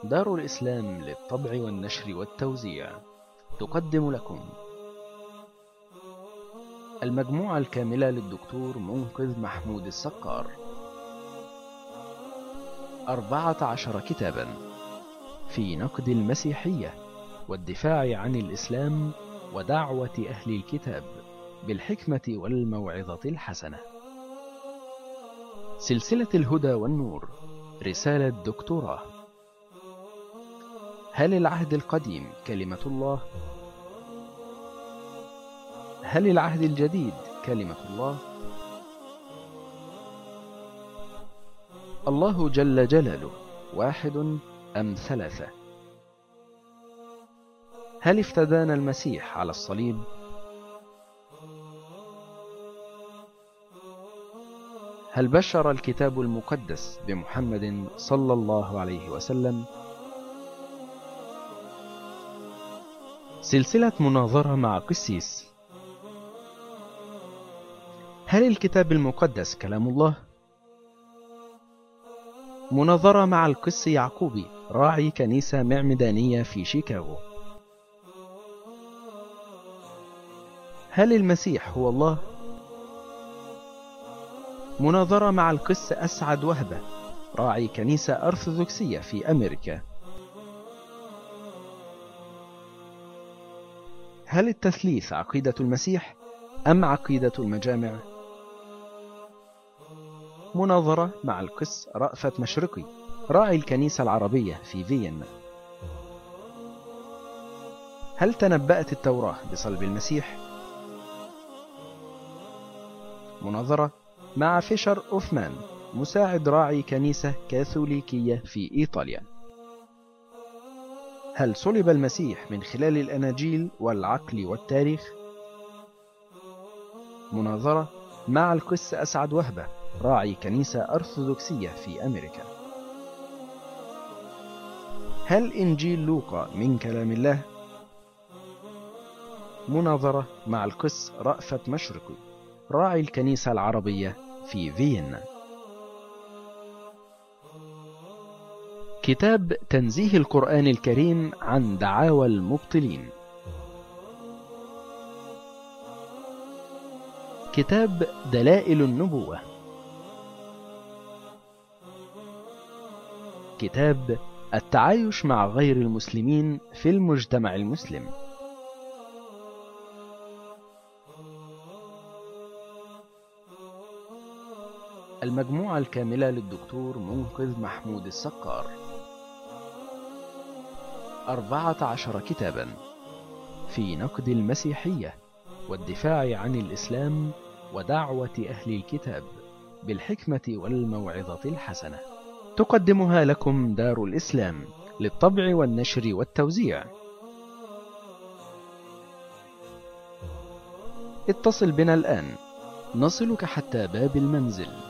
دار الإسلام للطبع والنشر والتوزيع تقدم لكم المجموعة الكاملة للدكتور منقذ محمود السقار، 14 كتابا في نقد المسيحية والدفاع عن الإسلام ودعوة أهل الكتاب بالحكمة والموعظة الحسنة. سلسلة الهدى والنور، رسالة دكتوراه. هل العهد القديم كلمة الله؟ هل العهد الجديد كلمة الله؟ الله جل جلاله واحد أم ثلاثة؟ هل افتدانا المسيح على الصليب؟ هل بشر الكتاب المقدس بمحمد صلى الله عليه وسلم؟ سلسلة مناظرة مع قسيس. هل الكتاب المقدس كلام الله؟ مناظرة مع القس يعقوبي، راعي كنيسة معمدانية في شيكاغو. هل المسيح هو الله؟ مناظرة مع القس أسعد وهبة، راعي كنيسة أرثوذكسية في أمريكا. هل التثليث عقيدة المسيح أم عقيدة المجامع؟ مناظرة مع القس رأفت مشرقي، راعي الكنيسة العربية في فيينا. هل تنبأت التوراة بصلب المسيح؟ مناظرة مع فيشر أوفمان، مساعد راعي كنيسة كاثوليكية في إيطاليا. هل صلب المسيح من خلال الأناجيل والعقل والتاريخ؟ مناظرة مع القس أسعد وهبة، راعي كنيسة أرثوذكسية في أمريكا. هل إنجيل لوقا من كلام الله؟ مناظرة مع القس رأفت مشرقي، راعي الكنيسة العربية في فيينا. كتاب تنزيه القرآن الكريم عن دعاوى المبطلين. كتاب دلائل النبوة. كتاب التعايش مع غير المسلمين في المجتمع المسلم. المجموعة الكاملة للدكتور منقذ محمود السقار، 14 كتابا في نقد المسيحية والدفاع عن الإسلام ودعوة أهل الكتاب بالحكمة والموعظة الحسنة. تقدمها لكم دار الإسلام للطبع والنشر والتوزيع. اتصل بنا الآن، نصلك حتى باب المنزل.